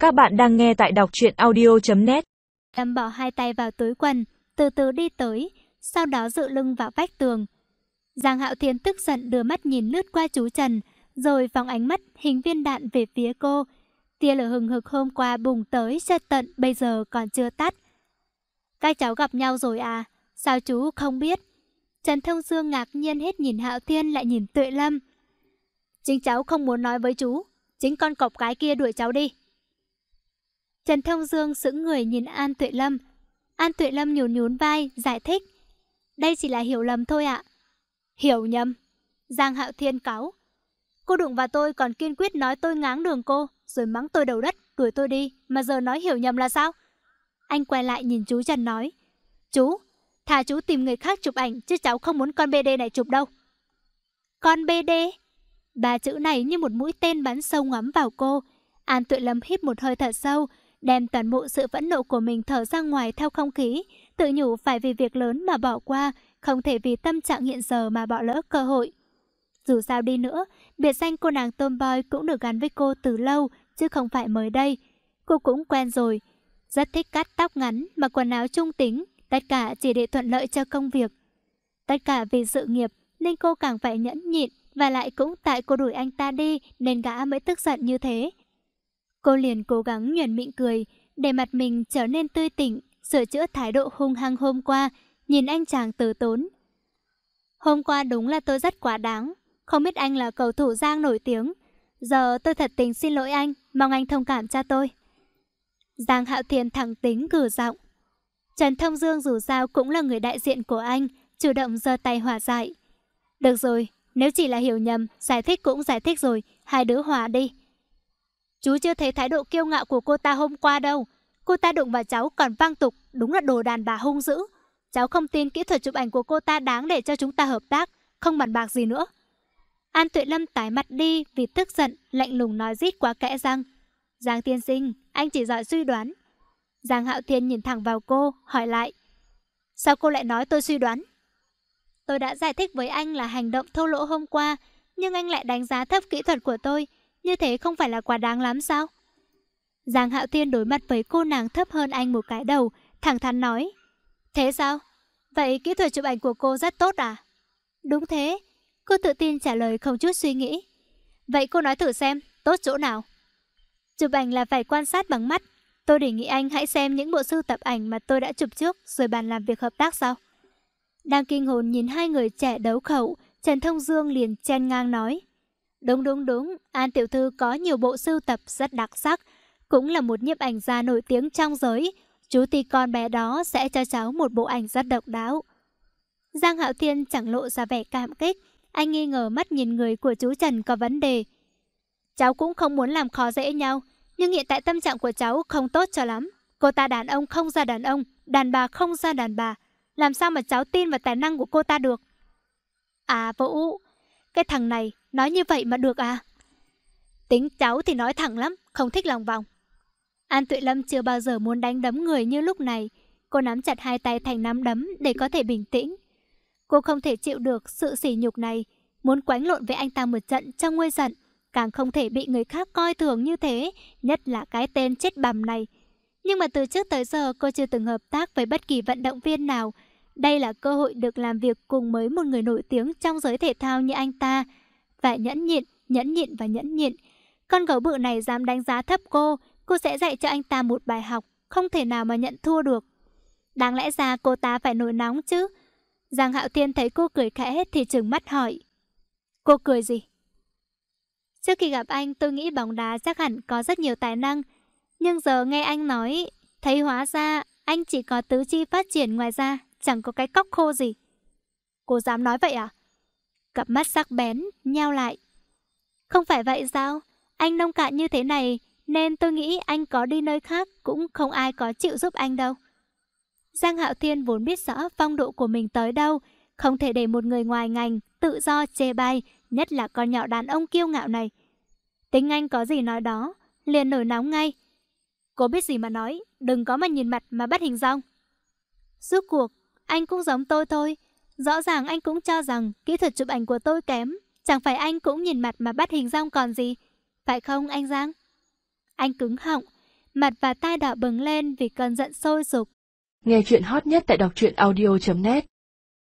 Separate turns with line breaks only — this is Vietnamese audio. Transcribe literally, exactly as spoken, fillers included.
Các bạn đang nghe tại đọc truyện audio chấm net.
Lâm bỏ hai tay vào túi quần, từ từ đi tới, sau đó dựa lưng vào vách tường. Giang Hạo Thiên tức giận đưa mắt nhìn lướt qua chú Trần, rồi phóng ánh mắt hình viên đạn về phía cô. Tia lửa hừng hực hôm qua bùng tới cho tận bây giờ còn chưa tắt. Các cháu gặp nhau rồi à? Sao chú không biết? Trần Thông Dương ngạc nhiên hết nhìn Hạo Thiên lại nhìn Tuệ Lâm. Chính cháu không muốn nói với chú, chính con cọp cái kia đuổi cháu đi. Trần Thông Dương sững người nhìn An Tuệ Lâm. An Tuệ Lâm nhún nhún vai, giải thích. Đây chỉ là hiểu lầm thôi ạ. Hiểu nhầm? Giang Hạo Thiên cáu. Cô đụng vào tôi còn kiên quyết nói tôi ngáng đường cô, rồi mắng tôi đầu đất, đuổi tôi đi, mà giờ nói hiểu nhầm là sao? Anh quay lại nhìn chú Trần nói. Chú, thà chú tìm người khác chụp ảnh, chứ cháu không muốn con bê đê này chụp đâu. Con bê đê? Ba chữ này như một mũi tên bắn sâu ngắm vào cô. An Tuệ Lâm hít một hơi thật sâu, đem toàn bộ sự phẫn nộ của mình thở ra ngoài theo không khí, tự nhủ phải vì việc lớn mà bỏ qua, không thể vì tâm trạng hiện giờ mà bỏ lỡ cơ hội. Dù sao đi nữa, biệt danh cô nàng tomboy cũng được gắn với cô từ lâu, chứ không phải mới đây. Cô cũng quen rồi, rất thích cắt tóc ngắn, mặc quần áo trung tính, tất cả chỉ để thuận lợi cho công việc. Tất cả vì sự nghiệp nên cô càng phải nhẫn nhịn, và lại cũng tại cô đuổi anh ta đi nên gã mới tức giận như thế. Cô liền cố gắng nhoẻn miệng cười, để mặt mình trở nên tươi tỉnh, sửa chữa thái độ hung hăng hôm qua, nhìn anh chàng từ tốn. Hôm qua đúng là tôi rất quá đáng, không biết anh là cầu thủ Giang nổi tiếng. Giờ tôi thật tình xin lỗi anh, mong anh thông cảm cho tôi. Giang Hạo Thiên thẳng tính gừ giọng. Trần Thông Dương dù sao cũng là người đại diện của anh, chủ động giơ tay hòa giải. Được rồi, nếu chỉ là hiểu nhầm, giải thích cũng giải thích rồi, hai đứa hòa đi. Chú chưa thấy thái độ kiêu ngạo của cô ta hôm qua đâu. Cô ta đụng vào cháu còn vang tục, đúng là đồ đàn bà hung dữ. Cháu không tin kỹ thuật chụp ảnh của cô ta đáng để cho chúng ta hợp tác, không bàn bạc gì nữa. An Tuệ Lâm tái mặt đi vì tức giận, lạnh lùng nói rít quá kẽ răng. Giang tiên sinh, anh chỉ giỏi suy đoán. Giang Hạo Thiên nhìn thẳng vào cô, hỏi lại. Sao cô lại nói tôi suy đoán? Tôi đã giải thích với anh là hành động thô lỗ hôm qua, nhưng anh lại đánh giá thấp kỹ thuật của tôi. Như thế không phải là quá đáng lắm sao? Giang Hạo Thiên đối mặt với cô nàng thấp hơn anh một cái đầu, thẳng thắn nói. Thế sao? Vậy kỹ thuật chụp ảnh của cô rất tốt à? Đúng thế. Cô tự tin trả lời không chút suy nghĩ. Vậy cô nói thử xem, tốt chỗ nào? Chụp ảnh là phải quan sát bằng mắt. Tôi đề nghị anh hãy xem những bộ sưu tập ảnh mà tôi đã chụp trước, rồi bàn làm việc hợp tác sau. Đang kinh hồn nhìn hai người trẻ đấu khẩu, Trần Thông Dương liền chen ngang nói. Đúng đúng đúng, An tiểu thư có nhiều bộ sưu tập rất đặc sắc, cũng là một nhiếp ảnh gia nổi tiếng trong giới. Chú tí con bé đó sẽ cho cháu một bộ ảnh rất độc đáo. Giang Hạo Thiên chẳng lộ ra vẻ cảm kích, anh nghi ngờ mắt nhìn người của chú Trần có vấn đề. Cháu cũng không muốn làm khó dễ nhau, nhưng hiện tại tâm trạng của cháu không tốt cho lắm. Cô ta đàn ông không ra đàn ông, đàn bà không ra đàn bà. Làm sao mà cháu tin vào tài năng của cô ta được? À Vũ, cái thằng này nói như vậy mà được à? Tính cháu thì nói thẳng lắm, không thích lòng vòng. An Tuệ Lâm chưa bao giờ muốn đánh đấm người như lúc này. Cô nắm chặt hai tay thành nắm đấm để có thể bình tĩnh. Cô không thể chịu được sự sỉ nhục này, muốn quánh lộn với anh ta một trận trong nguôi giận, càng không thể bị người khác coi thường như thế, nhất là cái tên chết bằm này. Nhưng mà từ trước tới giờ cô chưa từng hợp tác với bất kỳ vận động viên nào. Đây là cơ hội được làm việc cùng với một người nổi tiếng trong giới thể thao như anh ta. Phải nhẫn nhịn, nhẫn nhịn và nhẫn nhịn. Con gấu bự này dám đánh giá thấp cô, cô sẽ dạy cho anh ta một bài học, không thể nào mà nhận thua được. Đáng lẽ ra cô ta phải nổi nóng chứ. Giang Hạo Thiên thấy cô cười khẽ thì trừng mắt hỏi. Cô cười gì? Trước khi gặp anh tôi nghĩ bóng đá chắc hẳn có rất nhiều tài năng. Nhưng giờ nghe anh nói, thấy hóa ra anh chỉ có tứ chi phát triển, ngoài ra chẳng có cái cóc khô gì. Cô dám nói vậy à? Cặp mắt sắc bén, nheo lại. Không phải vậy sao? Anh nông cạn như thế này, nên tôi nghĩ anh có đi nơi khác cũng không ai có chịu giúp anh đâu. Giang Hạo Thiên vốn biết rõ phong độ của mình tới đâu, không thể để một người ngoài ngành tự do chê bai, nhất là con nhỏ đàn ông kiêu ngạo này. Tính anh có gì nói đó, liền nổi nóng ngay. Cô biết gì mà nói, đừng có mà nhìn mặt mà bắt hình dong. Rốt cuộc, anh cũng giống tôi thôi. Rõ ràng anh cũng cho rằng kỹ thuật chụp ảnh của tôi kém. Chẳng phải anh cũng nhìn mặt mà bắt hình dong còn gì. Phải không anh Giang? Anh cứng họng. mặt và tai đỏ bừng lên vì cơn giận sôi sục.
Nghe chuyện hot nhất tại đọc truyện audio chấm net.